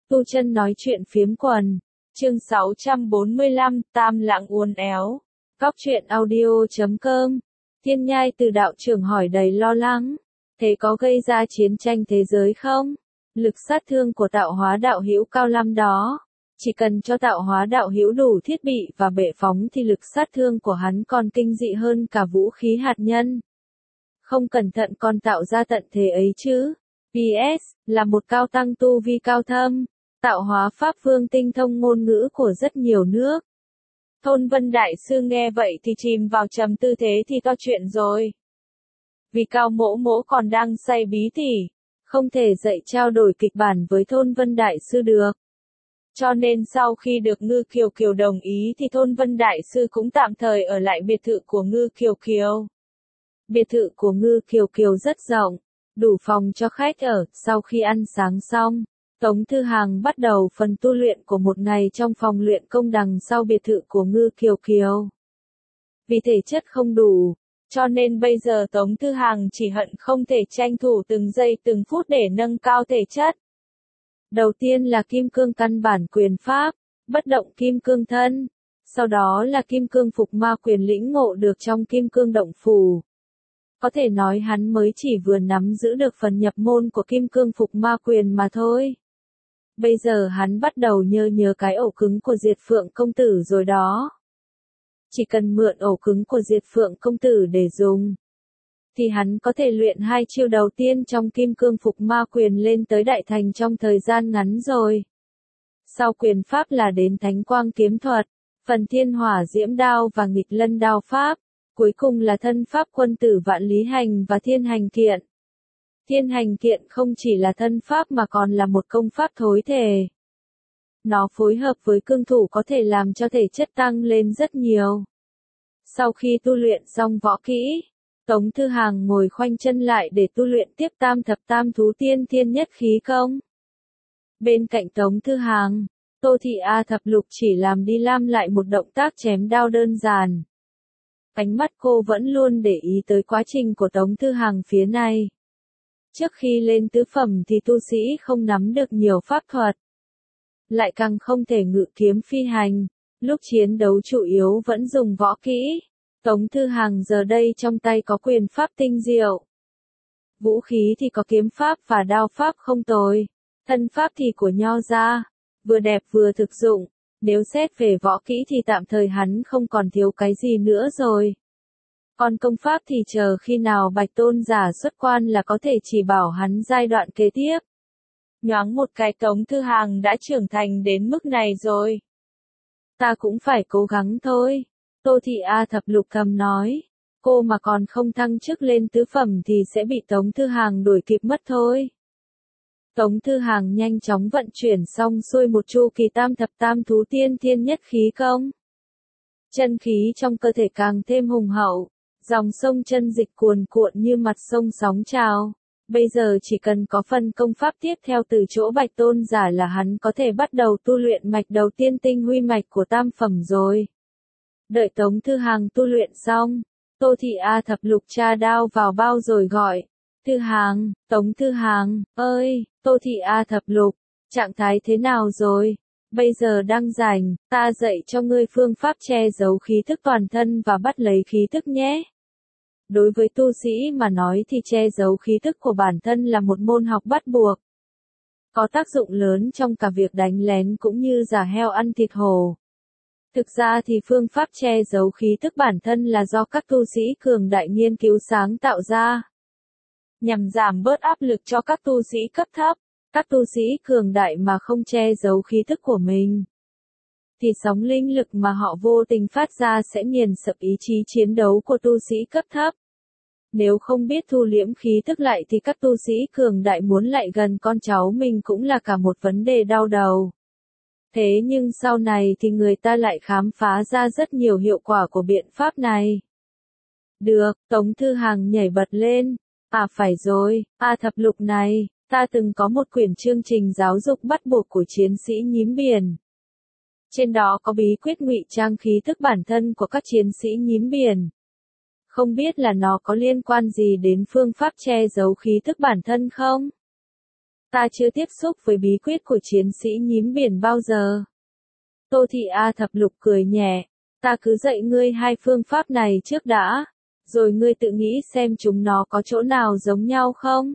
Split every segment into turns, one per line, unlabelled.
Tu Chân nói chuyện phiếm quần. Chương 645, Tam Lãng uốn éo. Góc truyện audio.com. Thiên Nhai từ đạo trưởng hỏi đầy lo lắng. Thế có gây ra chiến tranh thế giới không? Lực sát thương của tạo hóa đạo hữu cao lắm đó. Chỉ cần cho tạo hóa đạo hữu đủ thiết bị và bệ phóng thì lực sát thương của hắn còn kinh dị hơn cả vũ khí hạt nhân. Không cẩn thận còn tạo ra tận thế ấy chứ. PS, là một cao tăng tu vi cao thâm, tạo hóa pháp vương tinh thông ngôn ngữ của rất nhiều nước. Thôn Vân Đại Sư nghe vậy thì chìm vào trầm tư thế thì to chuyện rồi. Vì Cao Mỗ Mỗ còn đang say bí tỉ, không thể dạy trao đổi kịch bản với Thôn Vân Đại Sư được. Cho nên sau khi được Ngư Kiều Kiều đồng ý thì Thôn Vân Đại Sư cũng tạm thời ở lại biệt thự của Ngư Kiều Kiều. Biệt thự của Ngư Kiều Kiều rất rộng, đủ phòng cho khách ở. Sau khi ăn sáng xong, Tống Thư Hàng bắt đầu phần tu luyện của một ngày trong phòng luyện công đằng sau biệt thự của Ngư Kiều Kiều. Vì thể chất không đủ, cho nên bây giờ Tống Thư Hàng chỉ hận không thể tranh thủ từng giây từng phút để nâng cao thể chất. Đầu tiên là Kim Cương căn bản quyền pháp, bất động Kim Cương thân, sau đó là Kim Cương phục ma quyền lĩnh ngộ được trong Kim Cương động phủ. Có thể nói hắn mới chỉ vừa nắm giữ được phần nhập môn của Kim Cương phục ma quyền mà thôi. Bây giờ hắn bắt đầu nhớ cái ổ cứng của Diệt Phượng công tử rồi đó. Chỉ cần mượn ổ cứng của Diệt Phượng công tử để dùng, thì hắn có thể luyện hai chiêu đầu tiên trong Kim Cương phục ma quyền lên tới đại thành trong thời gian ngắn rồi. Sau quyền pháp là đến Thánh Quang kiếm thuật, phần Thiên Hỏa Diễm đao và Nghịch Lân đao pháp, cuối cùng là thân pháp Quân tử Vạn Lý hành và Thiên hành kiện. Thiên hành kiện không chỉ là thân pháp mà còn là một công pháp thối thể. Nó phối hợp với cương thủ có thể làm cho thể chất tăng lên rất nhiều. Sau khi tu luyện xong võ kỹ, Tống Thư Hàng ngồi khoanh chân lại để tu luyện tiếp Tam Thập Tam Thú Tiên Thiên Nhất Khí Công. Bên cạnh Tống Thư Hàng, Tô Thị A Thập Lục chỉ làm đi làm lại một động tác chém đao đơn giản. Ánh mắt cô vẫn luôn để ý tới quá trình của Tống Thư Hàng phía này. Trước khi lên tứ phẩm thì tu sĩ không nắm được nhiều pháp thuật, lại càng không thể ngự kiếm phi hành, lúc chiến đấu chủ yếu vẫn dùng võ kỹ. Tống Thư Hàng giờ đây trong tay có quyền pháp tinh diệu. Vũ khí thì có kiếm pháp và đao pháp không tồi, thân pháp thì của Nho gia, vừa đẹp vừa thực dụng. Nếu xét về võ kỹ thì tạm thời hắn không còn thiếu cái gì nữa rồi. Còn công pháp thì chờ khi nào Bạch Tôn giả xuất quan là có thể chỉ bảo hắn giai đoạn kế tiếp. Nhoáng một cái Tống Thư Hàng đã trưởng thành đến mức này rồi. Ta cũng phải cố gắng thôi. Tô Thị A Thập Lục thầm nói. Cô mà còn không thăng chức lên tứ phẩm thì sẽ bị Tống Thư Hàng đuổi kịp mất thôi. Tống Thư Hàng nhanh chóng vận chuyển xong xuôi một chu kỳ Tam Thập Tam Thú Tiên Thiên Nhất Khí Công. Chân khí trong cơ thể càng thêm hùng hậu, dòng sông chân dịch cuồn cuộn như mặt sông sóng trào. Bây giờ chỉ cần có phần công pháp tiếp theo từ chỗ Bạch Tôn giả là hắn có thể bắt đầu tu luyện mạch đầu tiên tinh huy mạch của tam phẩm rồi. Đợi Tống Thư Hàng tu luyện xong, Tô Thị A Thập Lục tra đao vào bao rồi gọi. Thư Hàng, Tống Thư Hàng, ơi, Tô Thị A Thập Lục, trạng thái thế nào rồi? Bây giờ đang rảnh, ta dạy cho ngươi phương pháp che giấu khí thức toàn thân và bắt lấy khí thức nhé. Đối với tu sĩ mà nói thì che giấu khí thức của bản thân là một môn học bắt buộc. Có tác dụng lớn trong cả việc đánh lén cũng như giả heo ăn thịt hổ. Thực ra thì phương pháp che giấu khí thức bản thân là do các tu sĩ cường đại nghiên cứu sáng tạo ra. Nhằm giảm bớt áp lực cho các tu sĩ cấp thấp, các tu sĩ cường đại mà không che giấu khí thức của mình, thì sóng linh lực mà họ vô tình phát ra sẽ nghiền sập ý chí chiến đấu của tu sĩ cấp thấp. Nếu không biết thu liễm khí thức lại thì các tu sĩ cường đại muốn lại gần con cháu mình cũng là cả một vấn đề đau đầu. Thế nhưng sau này thì người ta lại khám phá ra rất nhiều hiệu quả của biện pháp này. Được, Tống Thư Hàng nhảy bật lên. À phải rồi, Thập Lục này, ta từng có một quyển chương trình giáo dục bắt buộc của chiến sĩ nhím biển. Trên đó có bí quyết ngụy trang khí thức bản thân của các chiến sĩ nhím biển. Không biết là nó có liên quan gì đến phương pháp che giấu khí thức bản thân không? Ta chưa tiếp xúc với bí quyết của chiến sĩ nhím biển bao giờ. Tô Thị A Thập Lục cười nhẹ, ta cứ dạy ngươi hai phương pháp này trước đã, rồi ngươi tự nghĩ xem chúng nó có chỗ nào giống nhau không?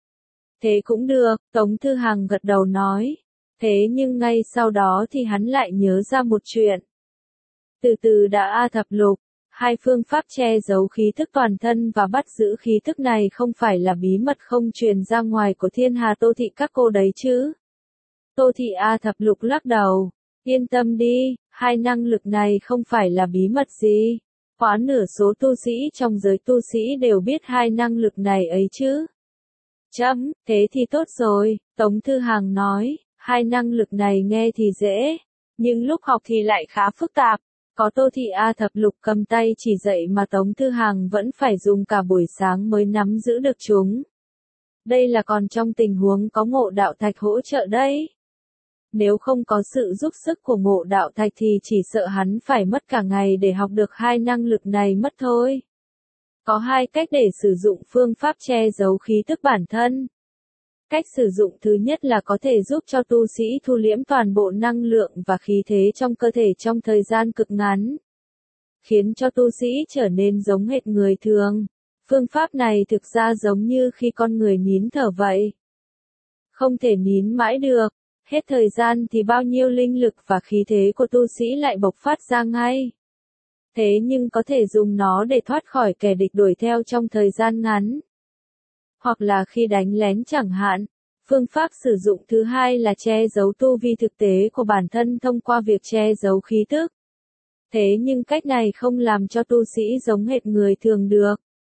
Thế cũng được, Tống Thư Hằng gật đầu nói. Thế nhưng ngay sau đó thì hắn lại nhớ ra một chuyện. Từ từ đã A Thập Lục, hai phương pháp che giấu khí thức toàn thân và bắt giữ khí thức này không phải là bí mật không truyền ra ngoài của thiên hà Tô Thị các cô đấy chứ? Tô Thị A Thập Lục lắc đầu, yên tâm đi, hai năng lực này không phải là bí mật gì. Quá nửa số tu sĩ trong giới tu sĩ đều biết hai năng lực này ấy chứ. Chấm, thế thì tốt rồi, Tống Thư Hằng nói, hai năng lực này nghe thì dễ, nhưng lúc học thì lại khá phức tạp. Có Tô Thị A Thập Lục cầm tay chỉ dạy mà Tống Thư Hằng vẫn phải dùng cả buổi sáng mới nắm giữ được chúng. Đây là còn trong tình huống có Ngộ Đạo Thạch hỗ trợ đấy. Nếu không có sự giúp sức của Ngộ Đạo Thạch thì chỉ sợ hắn phải mất cả ngày để học được hai năng lực này mất thôi. Có hai cách để sử dụng phương pháp che giấu khí tức bản thân. Cách sử dụng thứ nhất là có thể giúp cho tu sĩ thu liễm toàn bộ năng lượng và khí thế trong cơ thể trong thời gian cực ngắn, khiến cho tu sĩ trở nên giống hệt người thường. Phương pháp này thực ra giống như khi con người nín thở vậy. Không thể nín mãi được, hết thời gian thì bao nhiêu linh lực và khí thế của tu sĩ lại bộc phát ra ngay. Thế nhưng có thể dùng nó để thoát khỏi kẻ địch đuổi theo trong thời gian ngắn. Hoặc là khi đánh lén chẳng hạn. Phương pháp sử dụng thứ hai là che giấu tu vi thực tế của bản thân thông qua việc che giấu khí tức. Thế nhưng cách này không làm cho tu sĩ giống hệt người thường được.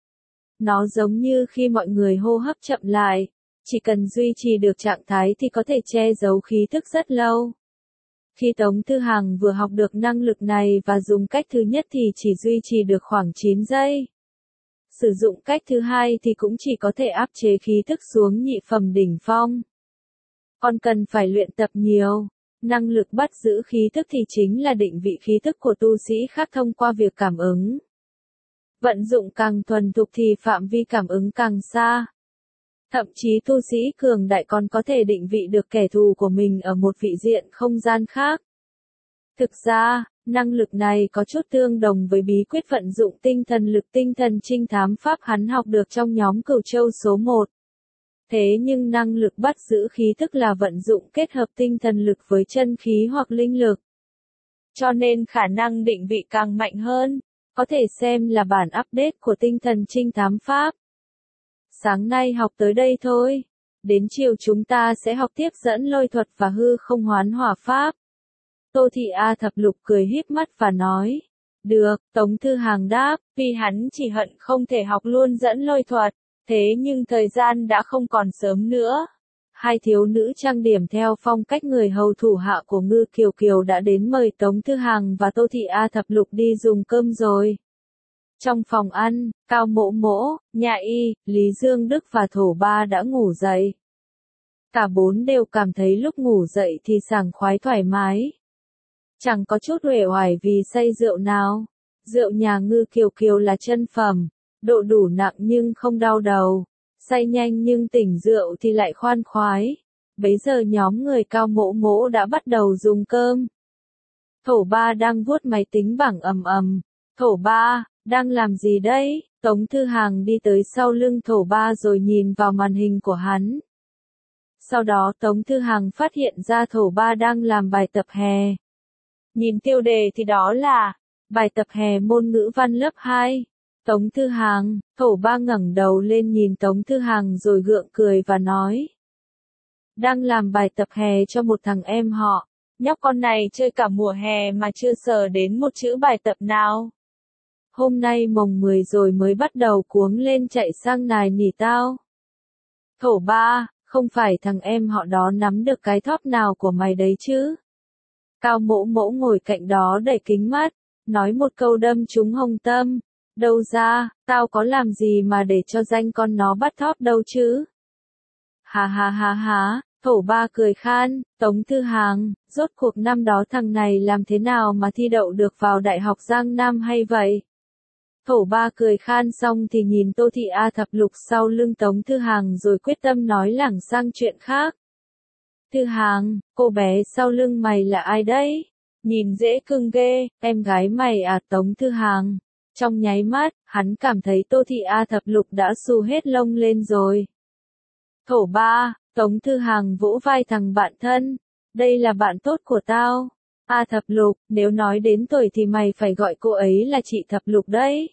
Nó giống như khi mọi người hô hấp chậm lại, chỉ cần duy trì được trạng thái thì có thể che giấu khí tức rất lâu. Khi Tống Thư Hằng vừa học được năng lực này và dùng cách thứ nhất thì chỉ duy trì được khoảng 9 giây. Sử dụng cách thứ hai thì cũng chỉ có thể áp chế khí thức xuống nhị phẩm đỉnh phong. Còn cần phải luyện tập nhiều. Năng lực bắt giữ khí thức thì chính là định vị khí thức của tu sĩ khác thông qua việc cảm ứng. Vận dụng càng thuần thục thì phạm vi cảm ứng càng xa. Thậm chí tu sĩ cường đại còn có thể định vị được kẻ thù của mình ở một vị diện không gian khác. Thực ra, năng lực này có chút tương đồng với bí quyết vận dụng tinh thần lực tinh thần trinh thám pháp hắn học được trong nhóm Cửu Châu số 1. Thế nhưng năng lực bắt giữ khí tức là vận dụng kết hợp tinh thần lực với chân khí hoặc linh lực. Cho nên khả năng định vị càng mạnh hơn, có thể xem là bản update của tinh thần trinh thám pháp. Sáng nay học tới đây thôi. Đến chiều chúng ta sẽ học tiếp dẫn lôi thuật và hư không hoán hỏa pháp. Tô Thị A Thập Lục cười híp mắt và nói. Được, Tống Thư Hằng đáp, vì hắn chỉ hận không thể học luôn dẫn lôi thuật. Thế nhưng thời gian đã không còn sớm nữa. Hai thiếu nữ trang điểm theo phong cách người hầu thủ hạ của Ngư Kiều Kiều đã đến mời Tống Thư Hằng và Tô Thị A Thập Lục đi dùng cơm rồi. Trong phòng ăn, Cao Mỗ Mỗ, Nhạ Y, Lý Dương Đức và Thổ Ba đã ngủ dậy. Cả bốn đều cảm thấy lúc ngủ dậy thì sảng khoái thoải mái. Chẳng có chút uể oải vì say rượu nào. Rượu nhà Ngư Kiều Kiều là chân phẩm, độ đủ nặng nhưng không đau đầu. Say nhanh nhưng tỉnh rượu thì lại khoan khoái. Bấy giờ nhóm người Cao Mỗ Mỗ đã bắt đầu dùng cơm. Thổ Ba đang vuốt máy tính bảng ầm ầm. Thổ Ba, đang làm gì đấy? Tống Thư Hằng đi tới sau lưng Thổ Ba rồi nhìn vào màn hình của hắn. Sau đó Tống Thư Hằng phát hiện ra Thổ Ba đang làm bài tập hè. Nhìn tiêu đề thì đó là bài tập hè môn ngữ văn lớp 2. Tống Thư Hằng, Thổ Ba ngẩng đầu lên nhìn Tống Thư Hằng rồi gượng cười và nói. Đang làm bài tập hè cho một thằng em họ. Nhóc con này chơi cả mùa hè mà chưa sờ đến một chữ bài tập nào. Hôm nay mồng 10 rồi mới bắt đầu cuống lên chạy sang nài nỉ tao. Thổ Ba, không phải thằng em họ đó nắm được cái thóp nào của mày đấy chứ? Cao Mỗ Mỗ ngồi cạnh đó đẩy kính mắt, nói một câu đâm trúng hồng tâm. Đâu ra, tao có làm gì mà để cho danh con nó bắt thóp đâu chứ? Ha ha ha ha, Thổ Ba cười khan, Tống Thư Hằng, rốt cuộc năm đó thằng này làm thế nào mà thi đậu được vào Đại học Giang Nam hay vậy? Thổ Ba cười khan xong thì nhìn Tô Thị A Thập Lục sau lưng Tống Thư Hàng rồi quyết tâm nói lảng sang chuyện khác. Thư Hàng, cô bé sau lưng mày là ai đấy? Nhìn dễ cưng ghê, em gái mày à? Tống Thư Hàng. Trong nháy mắt, hắn cảm thấy Tô Thị A Thập Lục đã xù hết lông lên rồi. Thổ Ba, Tống Thư Hàng vỗ vai thằng bạn thân. Đây là bạn tốt của tao. A Thập Lục, nếu nói đến tuổi thì mày phải gọi cô ấy là chị Thập Lục đấy.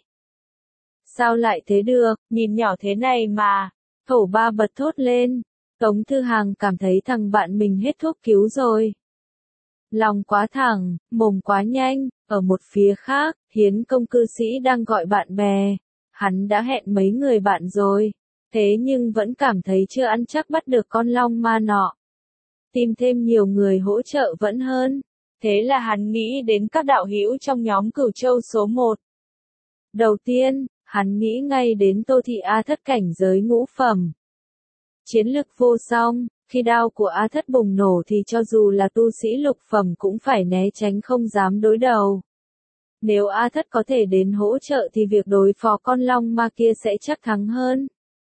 Sao lại thế được, nhìn nhỏ thế này mà. Thổ Ba bật thốt lên. Tống Thư Hàng cảm thấy thằng bạn mình hết thuốc cứu rồi. Lòng quá thẳng, mồm quá nhanh, ở một phía khác, Hiến Công cư sĩ đang gọi bạn bè. Hắn đã hẹn mấy người bạn rồi, thế nhưng vẫn cảm thấy chưa ăn chắc bắt được con long ma nọ. Tìm thêm nhiều người hỗ trợ vẫn hơn. Thế là hắn nghĩ đến các đạo hữu trong nhóm Cửu Châu số 1. Đầu tiên, hắn nghĩ ngay đến Tô Thị A Thất cảnh giới ngũ phẩm. Chiến lực vô song, khi đao của A Thất bùng nổ thì cho dù là tu sĩ lục phẩm cũng phải né tránh không dám đối đầu. Nếu A Thất có thể đến hỗ trợ thì việc đối phó con long ma kia sẽ chắc thắng hơn.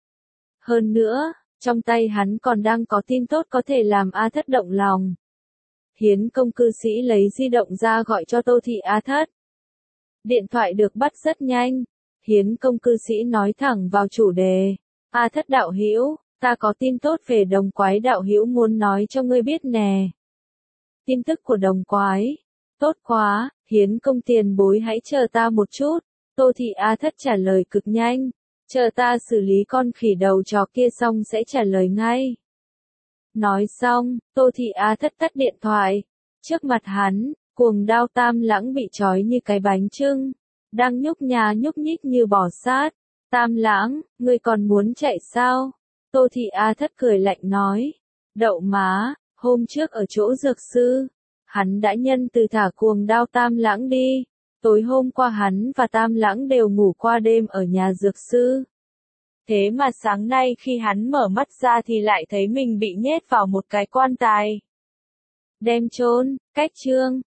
Hơn nữa, trong tay hắn còn đang có tin tốt có thể làm A Thất động lòng. Hiến Công cư sĩ lấy di động ra gọi cho Tô Thị A Thất. Điện thoại được bắt rất nhanh. Hiến Công cư sĩ nói thẳng vào chủ đề. A Thất đạo hữu, ta có tin tốt về Đồng Quái đạo hữu muốn nói cho ngươi biết nè. Tin tức của Đồng Quái. Tốt quá, Hiến Công tiền bối hãy chờ ta một chút. Tô Thị A Thất trả lời cực nhanh. Chờ ta xử lý con khỉ đầu trò kia xong sẽ trả lời ngay. Nói xong, Tô Thị A Thất tắt điện thoại. Trước mặt hắn, cuồng đao Tam Lãng bị trói như cái bánh chưng. Đang nhúc nhà nhúc nhích như bò sát. Tam Lãng, ngươi còn muốn chạy sao? Tô Thị A Thất cười lạnh nói. Đậu má, hôm trước ở chỗ dược sư, hắn đã nhân từ thả cuồng đao Tam Lãng đi. Tối hôm qua hắn và Tam Lãng đều ngủ qua đêm ở nhà dược sư. Thế mà sáng nay khi hắn mở mắt ra thì lại thấy mình bị nhét vào một cái quan tài. Đem chôn, cách chương.